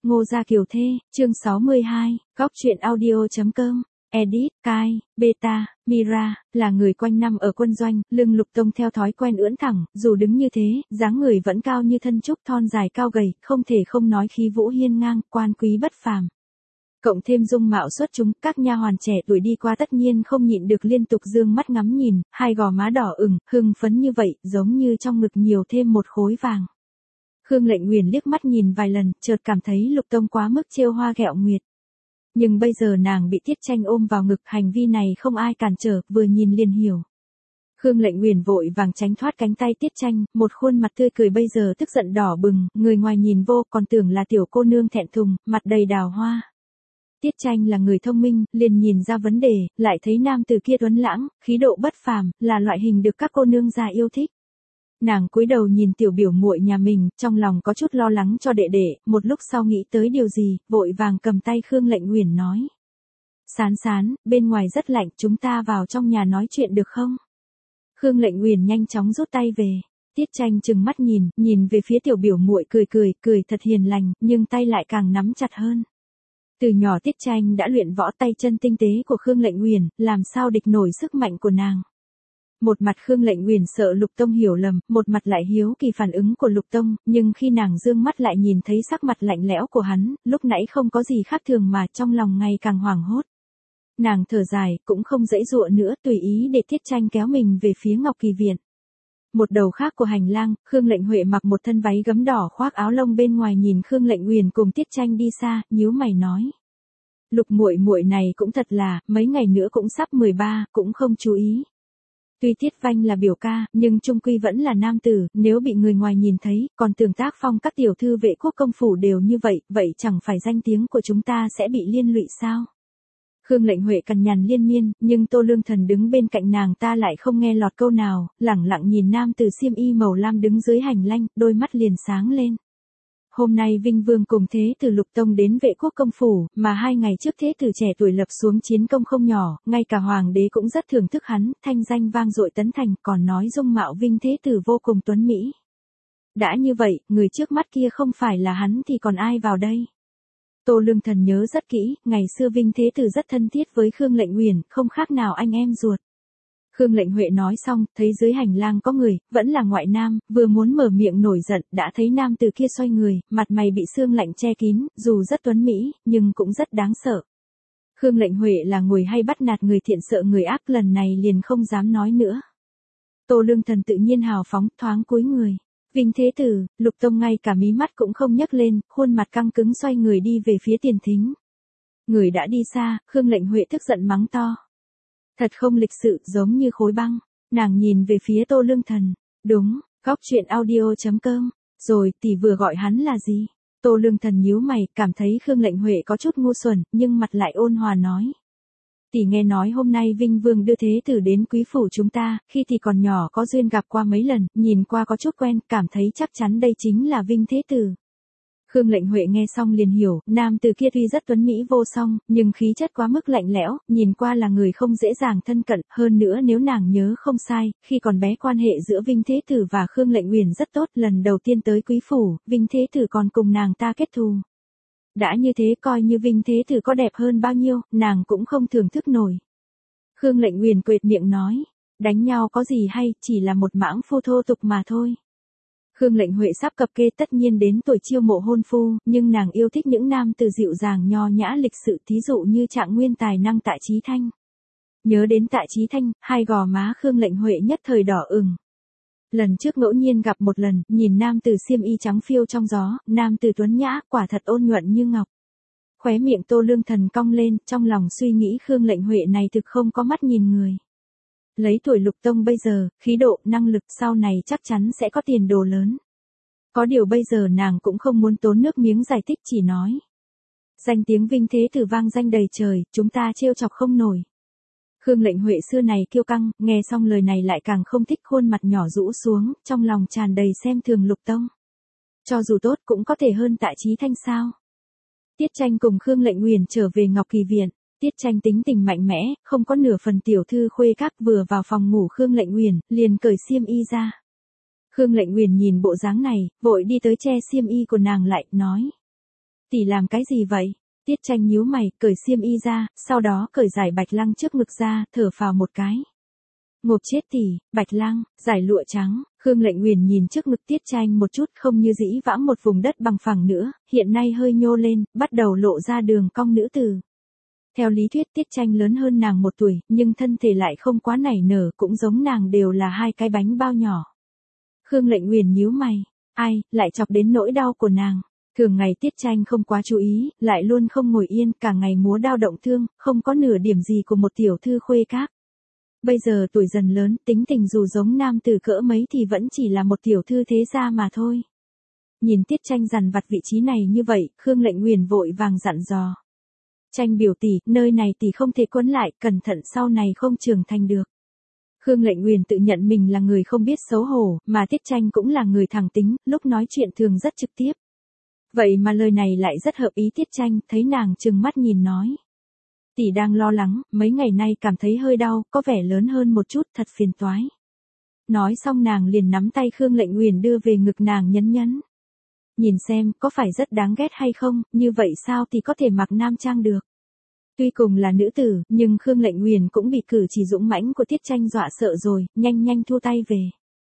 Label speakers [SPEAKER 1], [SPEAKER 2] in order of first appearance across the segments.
[SPEAKER 1] Ngô Gia Kiều Thê, chương 62, góc truyện audio.com, edit, Kai, Beta, Mira, là người quanh năm ở quân doanh, lưng Lục Tông theo thói quen ưỡn thẳng, dù đứng như thế, dáng người vẫn cao như thân trúc thon dài cao gầy, không thể không nói khí vũ hiên ngang, quan quý bất phàm. Cộng thêm dung mạo xuất chúng, các nha hoàn trẻ tuổi đi qua tất nhiên không nhịn được liên tục dương mắt ngắm nhìn, hai gò má đỏ ửng, hưng phấn như vậy, giống như trong ngực nhiều thêm một khối vàng. Khương Lệnh Uyển liếc mắt nhìn vài lần, chợt cảm thấy Lục Tông quá mức trêu hoa ghẹo nguyệt. Nhưng bây giờ nàng bị Tiết Tranh ôm vào ngực, hành vi này không ai cản trở, vừa nhìn liền hiểu. Khương Lệnh Uyển vội vàng tránh thoát cánh tay Tiết Tranh, một khuôn mặt tươi cười bây giờ tức giận đỏ bừng, người ngoài nhìn vô còn tưởng là tiểu cô nương thẹn thùng, mặt đầy đào hoa. Tiết Tranh là người thông minh, liền nhìn ra vấn đề, lại thấy nam tử kia tuấn lãng, khí độ bất phàm, là loại hình được các cô nương già yêu thích. Nàng cúi đầu nhìn tiểu biểu muội nhà mình, trong lòng có chút lo lắng cho đệ đệ, một lúc sau nghĩ tới điều gì, vội vàng cầm tay Khương Lệnh Uyển nói. Sán sán, bên ngoài rất lạnh, chúng ta vào trong nhà nói chuyện được không? Khương Lệnh Uyển nhanh chóng rút tay về. Tiết Tranh trừng mắt nhìn về phía tiểu biểu muội cười thật hiền lành, nhưng tay lại càng nắm chặt hơn. Từ nhỏ Tiết Tranh đã luyện võ, tay chân tinh tế của Khương Lệnh Uyển, làm sao địch nổi sức mạnh của nàng. Một mặt Khương Lệnh Uyển sợ Lục Tông hiểu lầm, một mặt lại hiếu kỳ phản ứng của Lục Tông, nhưng khi nàng dương mắt lại nhìn thấy sắc mặt lạnh lẽo của hắn, lúc nãy không có gì khác thường mà trong lòng ngày càng hoảng hốt. Nàng thở dài, cũng không dãy dụa nữa, tùy ý để Tiết Tranh kéo mình về phía Ngọc Kỳ Viện. Một đầu khác của hành lang, Khương Lệnh Huệ mặc một thân váy gấm đỏ khoác áo lông bên ngoài nhìn Khương Lệnh Uyển cùng Tiết Tranh đi xa, nhíu mày nói. Lục muội muội này cũng thật là, mấy ngày nữa cũng sắp 13, cũng không chú ý. Tuy Tiết Vanh là biểu ca, nhưng chung quy vẫn là nam tử, nếu bị người ngoài nhìn thấy, còn tưởng tác phong các tiểu thư Vệ Quốc công phủ đều như vậy, vậy chẳng phải danh tiếng của chúng ta sẽ bị liên lụy sao? Khương Lệnh Huệ cằn nhằn liên miên, nhưng Tô Lương Thần đứng bên cạnh nàng ta lại không nghe lọt câu nào, lẳng lặng nhìn nam tử xiêm y màu lam đứng dưới hành lang, đôi mắt liền sáng lên. Hôm nay Vinh Vương cùng Thế tử Lục Tông đến Vệ Quốc công phủ, mà 2 ngày trước Thế tử trẻ tuổi lập xuống chiến công không nhỏ, ngay cả hoàng đế cũng rất thưởng thức hắn, thanh danh vang dội tấn thành, còn nói dung mạo Vinh Thế tử vô cùng tuấn mỹ. Đã như vậy, người trước mắt kia không phải là hắn thì còn ai vào đây? Tô Lương Thần nhớ rất kỹ, ngày xưa Vinh Thế tử rất thân thiết với Khương Lệnh Uyển, không khác nào anh em ruột. Khương Lệnh Huệ nói xong, thấy dưới hành lang có người, vẫn là ngoại nam, vừa muốn mở miệng nổi giận, đã thấy nam từ kia xoay người, mặt mày bị sương lạnh che kín, dù rất tuấn mỹ, nhưng cũng rất đáng sợ. Khương Lệnh Huệ là người hay bắt nạt người thiện sợ người ác, lần này liền không dám nói nữa. Tô Lương Thần tự nhiên hào phóng, thoáng cúi người. Vinh Thế tử, Lục Tông ngay cả mí mắt cũng không nhấc lên, khuôn mặt căng cứng xoay người đi về phía tiền thính. Người đã đi xa, Khương Lệnh Huệ tức giận mắng to. Thật không lịch sự, giống như khối băng. Nàng nhìn về phía Tô Lương Thần. Đúng, góc truyện audio.com. Rồi, tỷ vừa gọi hắn là gì? Tô Lương Thần nhíu mày, cảm thấy Khương Lệnh Huệ có chút ngu xuẩn, nhưng mặt lại ôn hòa nói. Tỷ nghe nói hôm nay Vinh Vương đưa Thế tử đến quý phủ chúng ta, khi tỷ còn nhỏ có duyên gặp qua mấy lần, nhìn qua có chút quen, cảm thấy chắc chắn đây chính là Vinh Thế tử. Khương Lệnh Huệ nghe xong liền hiểu, nam tử kia tuy rất tuấn mỹ vô song, nhưng khí chất quá mức lạnh lẽo, nhìn qua là người không dễ dàng thân cận, hơn nữa nếu nàng nhớ không sai, khi còn bé quan hệ giữa Vinh Thế tử và Khương Lệnh Uyển rất tốt, lần đầu tiên tới quý phủ, Vinh Thế tử còn cùng nàng ta kết thù. Đã như thế coi như Vinh Thế tử có đẹp hơn bao nhiêu, nàng cũng không thưởng thức nổi. Khương Lệnh Uyển quệt miệng nói, đánh nhau có gì hay, chỉ là một mãng phu thô tục mà thôi. Khương Lệnh Huệ sắp cập kê tất nhiên đến tuổi chiêu mộ hôn phu, nhưng nàng yêu thích những nam tử dịu dàng nho nhã lịch sự, thí dụ như Trạng Nguyên tài năng Tạ Chí Thanh. Nhớ đến Tạ Chí Thanh, hai gò má Khương Lệnh Huệ nhất thời đỏ ửng. Lần trước ngẫu nhiên gặp một lần, nhìn nam tử xiêm y trắng phiêu trong gió, nam tử tuấn nhã, quả thật ôn nhuận như ngọc. Khóe miệng Tô Lương Thần cong lên, trong lòng suy nghĩ Khương Lệnh Huệ này thực không có mắt nhìn người. Lấy tuổi Lục Tông bây giờ, khí độ, năng lực sau này chắc chắn sẽ có tiền đồ lớn. Có điều bây giờ nàng cũng không muốn tốn nước miếng giải thích, chỉ nói. Danh tiếng Vinh Thế tử vang danh đầy trời, chúng ta trêu chọc không nổi. Khương Lệnh Huệ xưa này kiêu căng, nghe xong lời này lại càng không thích, khuôn mặt nhỏ rũ xuống, trong lòng tràn đầy xem thường Lục Tông. Cho dù tốt cũng có thể hơn Tạ Chí Thanh sao. Tiết Tranh cùng Khương Lệnh Uyển trở về Ngọc Kỳ Viện. Tiết Tranh tính tình mạnh mẽ, không có nửa phần tiểu thư khuê các, vừa vào phòng ngủ Khương Lệnh Uyển, liền cởi xiêm y ra. Khương Lệnh Uyển nhìn bộ dáng này, vội đi tới che xiêm y của nàng lại, nói. Tỷ làm cái gì vậy? Tiết Tranh nhíu mày, cởi xiêm y ra, sau đó cởi giải bạch lăng trước ngực ra, thở phào một cái. Ngộp chết tỷ, bạch lăng, giải lụa trắng, Khương Lệnh Uyển nhìn trước ngực Tiết Tranh một chút, không như dĩ vãng một vùng đất bằng phẳng nữa, hiện nay hơi nhô lên, bắt đầu lộ ra đường cong nữ tử. Theo lý thuyết Tiết Tranh lớn hơn nàng 1 tuổi, nhưng thân thể lại không quá nảy nở, cũng giống nàng đều là 2 cái bánh bao nhỏ. Khương Lệnh Uyển nhíu mày, ai, lại chọc đến nỗi đau của nàng. Thường ngày Tiết Tranh không quá chú ý, lại luôn không ngồi yên, cả ngày múa đao động thương, không có nửa điểm gì của một tiểu thư khuê các. Bây giờ tuổi dần lớn, tính tình dù giống nam tử cỡ mấy thì vẫn chỉ là một tiểu thư thế gia mà thôi. Nhìn Tiết Tranh dằn vặt vị trí này như vậy, Khương Lệnh Uyển vội vàng dặn dò. Tranh biểu tỷ, nơi này tỷ không thể quấn lại, cẩn thận sau này không trưởng thành được. Khương Lệnh Uyển tự nhận mình là người không biết xấu hổ, mà Tiết Tranh cũng là người thẳng tính, lúc nói chuyện thường rất trực tiếp. Vậy mà lời này lại rất hợp ý Tiết Tranh, thấy nàng trừng mắt nhìn nói. Tỷ đang lo lắng, mấy ngày nay cảm thấy hơi đau, có vẻ lớn hơn một chút, thật phiền toái. Nói xong nàng liền nắm tay Khương Lệnh Uyển đưa về ngực nàng nhấn nhấn. Nhìn xem, có phải rất đáng ghét hay không, như vậy sao thì có thể mặc nam trang được. Tuy cùng là nữ tử, nhưng Khương Lệnh Uyển cũng bị cử chỉ dũng mãnh của Tiết Tranh dọa sợ rồi, nhanh nhanh thu tay về.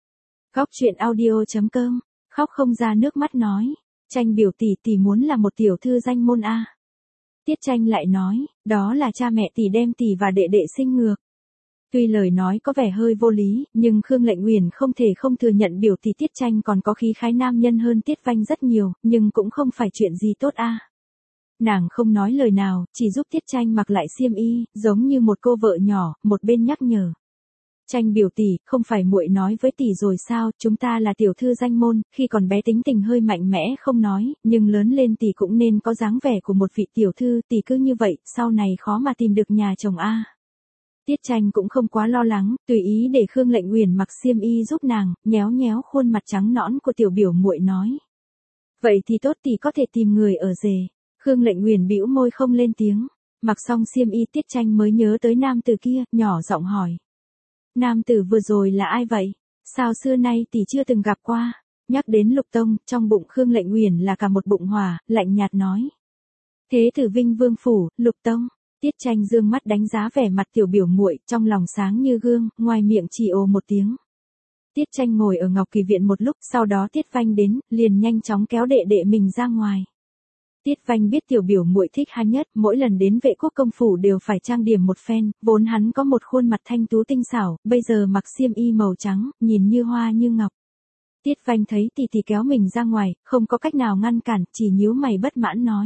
[SPEAKER 1] Góc truyện audio.com, khóc không ra nước mắt nói. Tranh biểu tỷ tỷ muốn là một tiểu thư danh môn a. Tiết Tranh lại nói, đó là cha mẹ tỷ đem tỷ và đệ đệ sinh ngược. Tuy lời nói có vẻ hơi vô lý, nhưng Khương Lệnh Uyển không thể không thừa nhận biểu tỷ Tiết Tranh còn có khí khái nam nhân hơn Tiết Vanh rất nhiều, nhưng cũng không phải chuyện gì tốt a. Nàng không nói lời nào, chỉ giúp Tiết Tranh mặc lại xiêm y, giống như một cô vợ nhỏ, một bên nhắc nhở. Tranh biểu tỷ, không phải muội nói với tỷ rồi sao, chúng ta là tiểu thư danh môn, khi còn bé tính tình hơi mạnh mẽ không nói, nhưng lớn lên tỷ cũng nên có dáng vẻ của một vị tiểu thư, tỷ cứ như vậy, sau này khó mà tìm được nhà chồng a. Tiết Tranh cũng không quá lo lắng, tùy ý để Khương Lệnh Uyển mặc xiêm y giúp nàng, nhéo nhéo khuôn mặt trắng nõn của tiểu biểu muội nói. Vậy thì tốt, tỷ có thể tìm người ở rể. Khương Lệnh Uyển bĩu môi không lên tiếng, mặc xong xiêm y Tiết Tranh mới nhớ tới nam tử kia, nhỏ giọng hỏi. Nam tử vừa rồi là ai vậy? Sao xưa nay tỷ chưa từng gặp qua? Nhắc đến Lục Tông, trong bụng Khương Lệnh Uyển là cả một bụng hỏa, lạnh nhạt nói. Thế tử Vinh Vương phủ, Lục Tông. Tiết Tranh dương mắt đánh giá vẻ mặt tiểu biểu muội, trong lòng sáng như gương, ngoài miệng chỉ ồ một tiếng. Tiết Tranh ngồi ở Ngọc Kỳ viện một lúc, sau đó Tiết Vanh đến, liền nhanh chóng kéo đệ đệ mình ra ngoài. Tiết Vanh biết tiểu biểu muội thích hắn nhất, mỗi lần đến Vệ Quốc công phủ đều phải trang điểm một phen, vốn hắn có một khuôn mặt thanh tú tinh xảo, bây giờ mặc xiêm y màu trắng, nhìn như hoa như ngọc. Tiết Vanh thấy tỷ tỷ kéo mình ra ngoài, không có cách nào ngăn cản, chỉ nhíu mày bất mãn nói.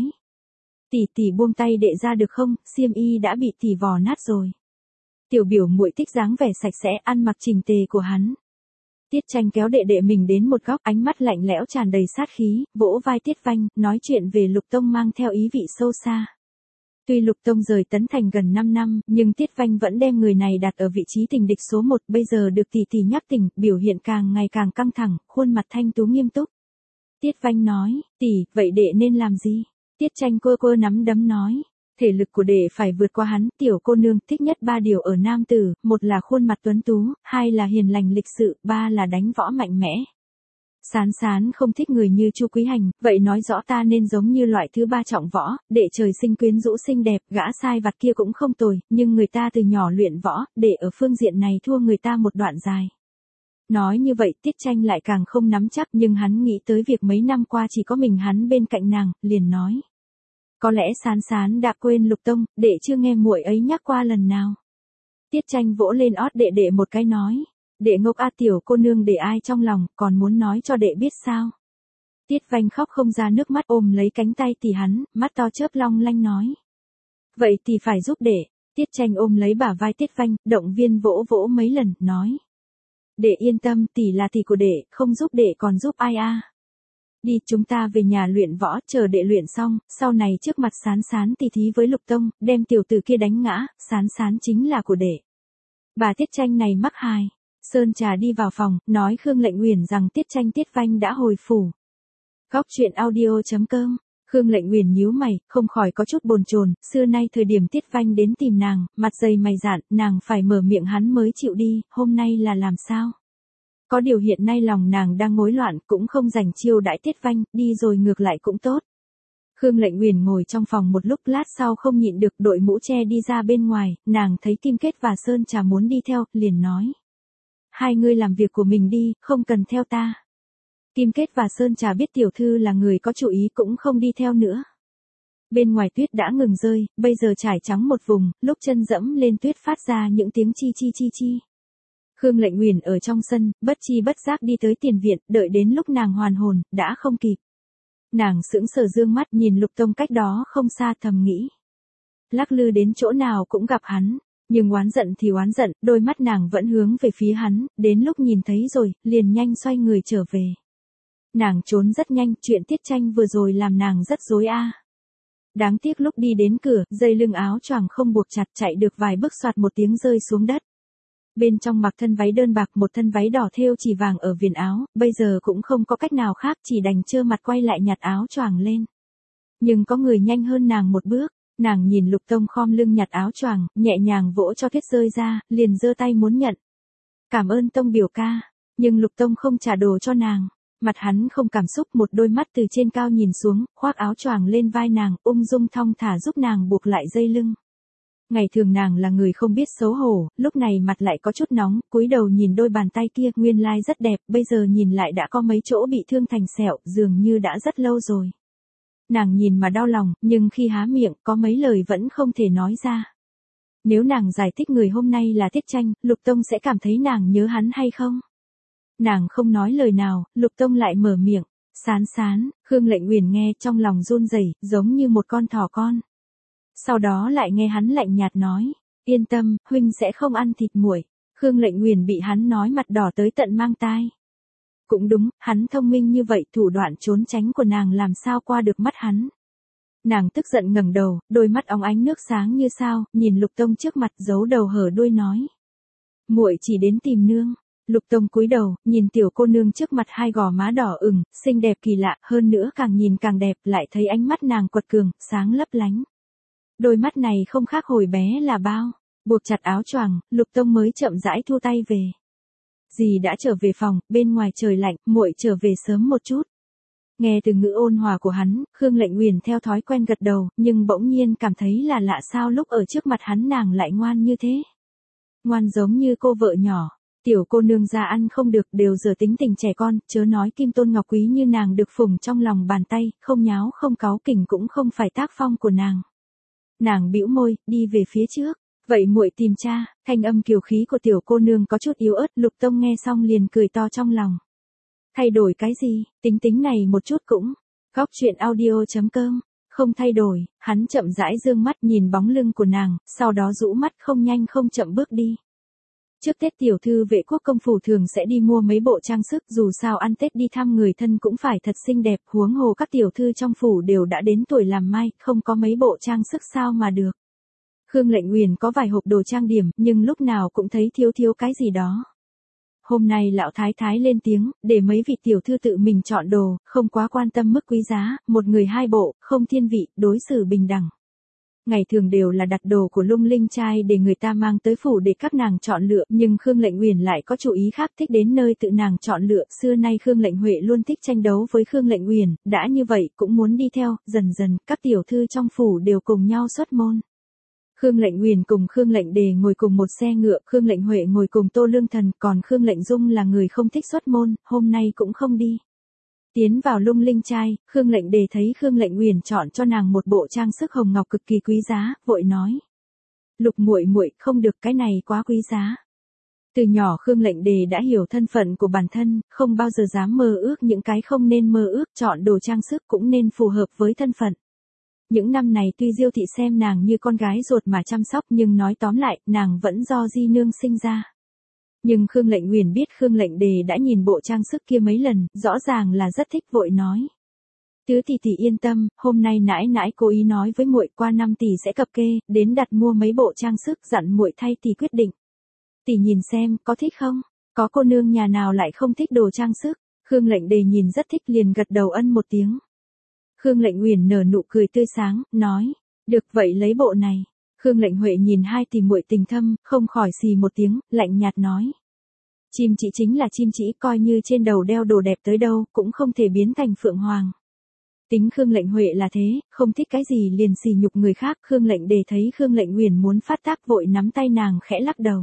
[SPEAKER 1] Tỷ tỷ buông tay đệ ra được không, xiêm y đã bị tỷ vò nát rồi. Tiểu biểu muội thích dáng vẻ sạch sẽ, ăn mặc chỉnh tề của hắn. Tiết Tranh kéo đệ đệ mình đến một góc, ánh mắt lạnh lẽo tràn đầy sát khí, vỗ vai Tiết Vanh, nói chuyện về Lục Tông mang theo ý vị sâu xa. Tuy Lục Tông rời Tấn Thành gần 5 năm, nhưng Tiết Vanh vẫn đem người này đặt ở vị trí tình địch số 1, bây giờ được tỷ tỷ nhắc tỉnh, biểu hiện càng ngày càng căng thẳng, khuôn mặt thanh tú nghiêm túc. Tiết Vanh nói, tỷ, vậy đệ nên làm gì? Tiết Tranh quơ quơ nắm đấm nói. Thể lực của đệ phải vượt qua hắn, tiểu cô nương thích nhất 3 điều ở nam tử, 1 là khuôn mặt tuấn tú, 2 là hiền lành lịch sự, 3 là đánh võ mạnh mẽ. Sán Sán không thích người như Chu Quý Hành, vậy nói rõ ta nên giống như loại thứ 3 trọng võ, đệ trời sinh quyến rũ xinh đẹp, gã sai vặt kia cũng không tồi, nhưng người ta từ nhỏ luyện võ, đệ ở phương diện này thua người ta một đoạn dài. Nói như vậy Tiết Tranh lại càng không nắm chắc, nhưng hắn nghĩ tới việc mấy năm qua chỉ có mình hắn bên cạnh nàng, liền nói. Có lẽ Sán Sán đã quên Lục Tông, đệ chưa nghe muội ấy nhắc qua lần nào. Tiết Tranh vỗ lên ót đệ đệ một cái nói. Đệ ngốc a, tiểu cô nương để ai trong lòng, còn muốn nói cho đệ biết sao. Tiết Vanh khóc không ra nước mắt, ôm lấy cánh tay tỷ hắn, mắt to chớp long lanh nói. Vậy thì phải giúp đệ. Tiết Tranh ôm lấy bả vai Tiết Vanh, động viên vỗ vỗ mấy lần, nói. Đệ yên tâm, tỷ là tỷ của đệ, không giúp đệ còn giúp ai a? Đi, chúng ta về nhà luyện võ, chờ đệ luyện xong, sau này trước mặt Sán Sán tỉ thí với Lục Tông, đem tiểu tử kia đánh ngã, Sán Sán chính là của đệ. Bà Tiết Tranh này mắc hài. Sơn Trà đi vào phòng, nói Khương Lệnh Uyển rằng Tiết Tranh Tiết Vanh đã hồi phủ. Góc truyện audio.com, Khương Lệnh Uyển nhíu mày, không khỏi có chút bồn chồn, xưa nay thời điểm Tiết Vanh đến tìm nàng, mặt dày mày dạn, nàng phải mở miệng hắn mới chịu đi, hôm nay là làm sao? Có điều hiện nay lòng nàng đang rối loạn, cũng không rảnh chiêu đãi Tiết Vanh, đi rồi ngược lại cũng tốt. Khương Lệnh Uyển ngồi trong phòng một lúc, lát sau không nhịn được đội mũ che đi ra bên ngoài, nàng thấy Kim Kết và Sơn Trà muốn đi theo, liền nói. Hai ngươi làm việc của mình đi, không cần theo ta. Kim Kết và Sơn Trà biết tiểu thư là người có chủ ý cũng không đi theo nữa. Bên ngoài tuyết đã ngừng rơi, bây giờ trải trắng một vùng, lúc chân dẫm lên tuyết phát ra những tiếng chi chi chi chi. Khương Lệnh Uyển ở trong sân, bất chi bất giác đi tới tiền viện, đợi đến lúc nàng hoàn hồn, đã không kịp. Nàng sững sờ dương mắt nhìn Lục Tông cách đó không xa, thầm nghĩ. Lắc lư đến chỗ nào cũng gặp hắn, nhưng oán giận thì oán giận, đôi mắt nàng vẫn hướng về phía hắn, đến lúc nhìn thấy rồi, liền nhanh xoay người trở về. Nàng trốn rất nhanh, chuyện Tiết Tranh vừa rồi làm nàng rất rối a. Đáng tiếc lúc đi đến cửa, dây lưng áo choàng không buộc chặt, chạy được vài bước soạt một tiếng rơi xuống đất. Bên trong mặc thân váy đơn bạc, một thân váy đỏ thêu chỉ vàng ở viền áo, bây giờ cũng không có cách nào khác, chỉ đành trơ mặt quay lại nhặt áo choàng lên. Nhưng có người nhanh hơn nàng một bước, nàng nhìn Lục Tông khom lưng nhặt áo choàng, nhẹ nhàng vỗ cho tuyết rơi ra, liền giơ tay muốn nhận. Cảm ơn Tông biểu ca, nhưng Lục Tông không trả đồ cho nàng. Mặt hắn không cảm xúc, một đôi mắt từ trên cao nhìn xuống, khoác áo choàng lên vai nàng, ung dung thong thả giúp nàng buộc lại dây lưng. Ngày thường nàng là người không biết xấu hổ, lúc này mặt lại có chút nóng, cúi đầu nhìn đôi bàn tay kia, nguyên lai rất đẹp, bây giờ nhìn lại đã có mấy chỗ bị thương thành sẹo, dường như đã rất lâu rồi. Nàng nhìn mà đau lòng, nhưng khi há miệng, có mấy lời vẫn không thể nói ra. Nếu nàng giải thích người hôm nay là Tiết Tranh, Lục Tông sẽ cảm thấy nàng nhớ hắn hay không? Nàng không nói lời nào, Lục Tông lại mở miệng. Sán sán, Khương Lệnh Uyển nghe trong lòng run rẩy, giống như một con thỏ con. Sau đó lại nghe hắn lạnh nhạt nói, yên tâm, huynh sẽ không ăn thịt muội. Khương Lệnh Uyển bị hắn nói mặt đỏ tới tận mang tai. Cũng đúng, hắn thông minh như vậy, thủ đoạn trốn tránh của nàng làm sao qua được mắt hắn. Nàng tức giận ngẩng đầu, đôi mắt óng ánh nước sáng như sao, nhìn Lục Tông trước mặt, giấu đầu hở đuôi nói. Muội chỉ đến tìm nương. Lục Tông cúi đầu, nhìn tiểu cô nương trước mặt, hai gò má đỏ ửng, xinh đẹp kỳ lạ, hơn nữa càng nhìn càng đẹp, lại thấy ánh mắt nàng quật cường, sáng lấp lánh. Đôi mắt này không khác hồi bé là bao. Buộc chặt áo choàng, Lục Tông mới chậm rãi thu tay về. Dì đã trở về phòng, bên ngoài trời lạnh, muội trở về sớm một chút. Nghe từ ngữ ôn hòa của hắn, Khương Lệnh Uyển theo thói quen gật đầu, nhưng bỗng nhiên cảm thấy là lạ, sao lúc ở trước mặt hắn nàng lại ngoan như thế. Ngoan giống như cô vợ nhỏ. Tiểu cô nương ra ăn không được, đều giờ tính tình trẻ con, chớ nói Kim Tôn Ngọc Quý như nàng được phụng trong lòng bàn tay, không nháo không cáu kỉnh cũng không phải tác phong của nàng. Nàng bĩu môi, đi về phía trước. Vậy muội tìm cha. Thanh âm kiều khí của tiểu cô nương có chút yếu ớt, Lục Tông nghe xong liền cười to trong lòng. Thay đổi cái gì, tính tính này một chút cũng. Góc truyện audio.com. Không thay đổi, hắn chậm rãi dương mắt nhìn bóng lưng của nàng, sau đó rũ mắt không nhanh không chậm bước đi. Trước Tết tiểu thư Vệ Quốc công phủ thường sẽ đi mua mấy bộ trang sức, dù sao ăn Tết đi thăm người thân cũng phải thật xinh đẹp, huống hồ các tiểu thư trong phủ đều đã đến tuổi làm mai, không có mấy bộ trang sức sao mà được. Khương Lệnh Uyển có vài hộp đồ trang điểm, nhưng lúc nào cũng thấy thiếu thiếu cái gì đó. Hôm nay lão thái thái lên tiếng, để mấy vị tiểu thư tự mình chọn đồ, không quá quan tâm mức quý giá, một người hai bộ, không thiên vị, đối xử bình đẳng. Ngày thường đều là đặt đồ của Lung Linh trai để người ta mang tới phủ để các nàng chọn lựa, nhưng Khương Lệnh Uyển lại có chủ ý khác, thích đến nơi tự nàng chọn lựa. Xưa nay Khương Lệnh Huệ luôn thích tranh đấu với Khương Lệnh Uyển, đã như vậy cũng muốn đi theo, dần dần các tiểu thư trong phủ đều cùng nhau xuất môn. Khương Lệnh Uyển cùng Khương Lệnh Đề ngồi cùng một xe ngựa, Khương Lệnh Huệ ngồi cùng Tô Lương Thần, còn Khương Lệnh Dung là người không thích xuất môn, hôm nay cũng không đi. Tiến vào Lung Linh trai, Khương Lệnh Đề thấy Khương Lệnh Uyển chọn cho nàng một bộ trang sức hồng ngọc cực kỳ quý giá, vội nói: "Lục muội muội, không được, cái này quá quý giá." Từ nhỏ Khương Lệnh Đề đã hiểu thân phận của bản thân, không bao giờ dám mơ ước những cái không nên mơ ước, chọn đồ trang sức cũng nên phù hợp với thân phận. Những năm này tuy Diêu thị xem nàng như con gái ruột mà chăm sóc, nhưng nói tóm lại, nàng vẫn do di nương sinh ra. Nhưng Khương Lệnh Uyển biết Khương Lệnh Đề đã nhìn bộ trang sức kia mấy lần, rõ ràng là rất thích, vội nói: "Tứ tỷ tỷ yên tâm, hôm nay nãi nãi cố ý nói với muội qua năm tỷ sẽ cập kê, đến đặt mua mấy bộ trang sức, dặn muội thay tỷ quyết định. Tỷ nhìn xem, có thích không? Có cô nương nhà nào lại không thích đồ trang sức?" Khương Lệnh Đề nhìn rất thích liền gật đầu ân một tiếng. Khương Lệnh Uyển nở nụ cười tươi sáng, nói: "Được vậy lấy bộ này." Khương Lệnh Huệ nhìn hai tỷ muội tình thâm, không khỏi xì một tiếng, lạnh nhạt nói: "Chim chỉ chính là chim chỉ, coi như trên đầu đeo đồ đẹp tới đâu, cũng không thể biến thành phượng hoàng." Tính Khương Lệnh Huệ là thế, không thích cái gì liền sỉ nhục người khác. Khương Lệnh Đề thấy Khương Lệnh Uyển muốn phát tác vội nắm tay nàng khẽ lắc đầu.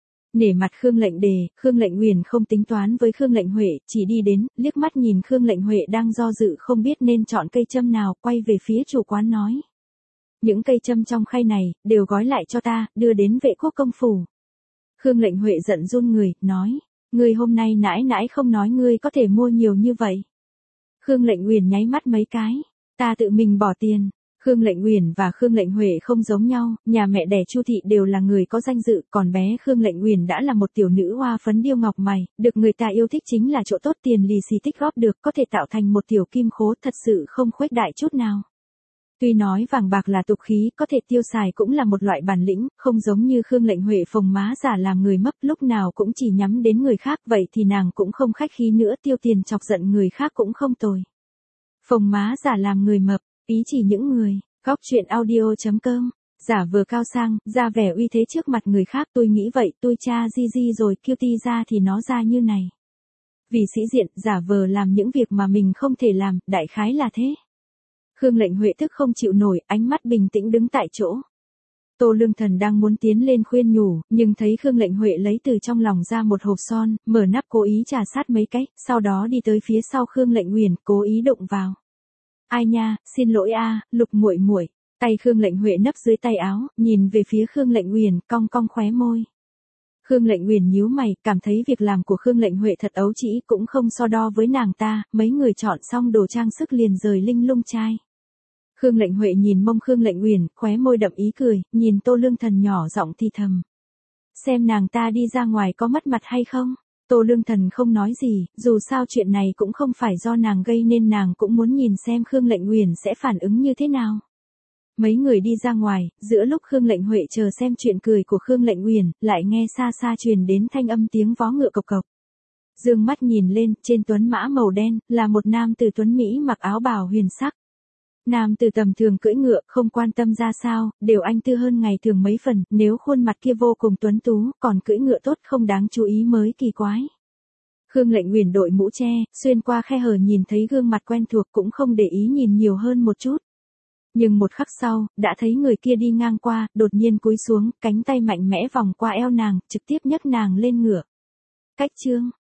[SPEAKER 1] Nể mặt Khương Lệnh Đề, Khương Lệnh Uyển không tính toán với Khương Lệnh Huệ, chỉ đi đến, liếc mắt nhìn Khương Lệnh Huệ đang do dự không biết nên chọn cây châm nào, quay về phía chủ quán nói. Những cây châm trong khay này, đều gói lại cho ta, đưa đến Vệ Quốc công phủ. Khương Lệnh Huệ giận run người, nói. Ngươi hôm nay nãi nãi không nói ngươi có thể mua nhiều như vậy. Khương Lệnh Uyển nháy mắt mấy cái. Ta tự mình bỏ tiền. Khương Lệnh Uyển và Khương Lệnh Huệ không giống nhau, nhà mẹ đẻ Chu thị đều là người có danh dự, còn bé Khương Lệnh Uyển đã là một tiểu nữ hoa phấn điêu ngọc mày, được người ta yêu thích chính là chỗ tốt tiền lì xì tích góp được, có thể tạo thành một tiểu kim khố, thật sự không khuếch đại chút nào. Tuy nói vàng bạc là tục khí, có thể tiêu xài cũng là một loại bản lĩnh, không giống như Khương Lệnh Huệ phồng má giả làm người mấp, lúc nào cũng chỉ nhắm đến người khác, vậy thì nàng cũng không khách khí nữa, tiêu tiền chọc giận người khác cũng không tồi. Phồng má giả làm người mập, ý chỉ những người, góc truyện audio.com, giả vờ cao sang, ra vẻ uy thế trước mặt người khác. Tôi nghĩ vậy, tôi cha di rồi, kêu ti ra thì nó ra như này. Vì sĩ diện, giả vờ làm những việc mà mình không thể làm, đại khái là thế. Khương Lệnh Huệ tức không chịu nổi, ánh mắt bình tĩnh đứng tại chỗ. Tô Lương Thần đang muốn tiến lên khuyên nhủ, nhưng thấy Khương Lệnh Huệ lấy từ trong lòng ra một hộp son, mở nắp cố ý trà sát mấy cái, sau đó đi tới phía sau Khương Lệnh Uyển, cố ý đụng vào. Ai nha, xin lỗi a, Lục muội muội. Tay Khương Lệnh Huệ nấp dưới tay áo, nhìn về phía Khương Lệnh Uyển, cong cong khóe môi. Khương Lệnh Uyển nhíu mày, cảm thấy việc làm của Khương Lệnh Huệ thật ấu trĩ, cũng không so đo với nàng ta. Mấy người chọn xong đồ trang sức liền rời linh lung trai. Khương Lệnh Huệ nhìn mông Khương Lệnh Uyển, khóe môi đậm ý cười, nhìn Tô Lương Thần nhỏ giọng thì thầm. Xem nàng ta đi ra ngoài có mất mặt hay không? Tô Lương Thần không nói gì, dù sao chuyện này cũng không phải do nàng gây nên, nàng cũng muốn nhìn xem Khương Lệnh Uyển sẽ phản ứng như thế nào. Mấy người đi ra ngoài, giữa lúc Khương Lệnh Huệ chờ xem chuyện cười của Khương Lệnh Uyển, lại nghe xa xa truyền đến thanh âm tiếng vó ngựa cộc cộc. Dương mắt nhìn lên, trên tuấn mã màu đen, là một nam tử tuấn Mỹ mặc áo bào huyền sắc. Nam tử tầm thường cưỡi ngựa, không quan tâm ra sao, đều anh tư hơn ngày thường mấy phần, nếu khuôn mặt kia vô cùng tuấn tú, còn cưỡi ngựa tốt không đáng chú ý mới kỳ quái. Khương Lệnh Uyển đội mũ che, xuyên qua khe hở nhìn thấy gương mặt quen thuộc cũng không để ý nhìn nhiều hơn một chút. Nhưng một khắc sau, đã thấy người kia đi ngang qua, đột nhiên cúi xuống, cánh tay mạnh mẽ vòng qua eo nàng, trực tiếp nhấc nàng lên ngựa. Cách chương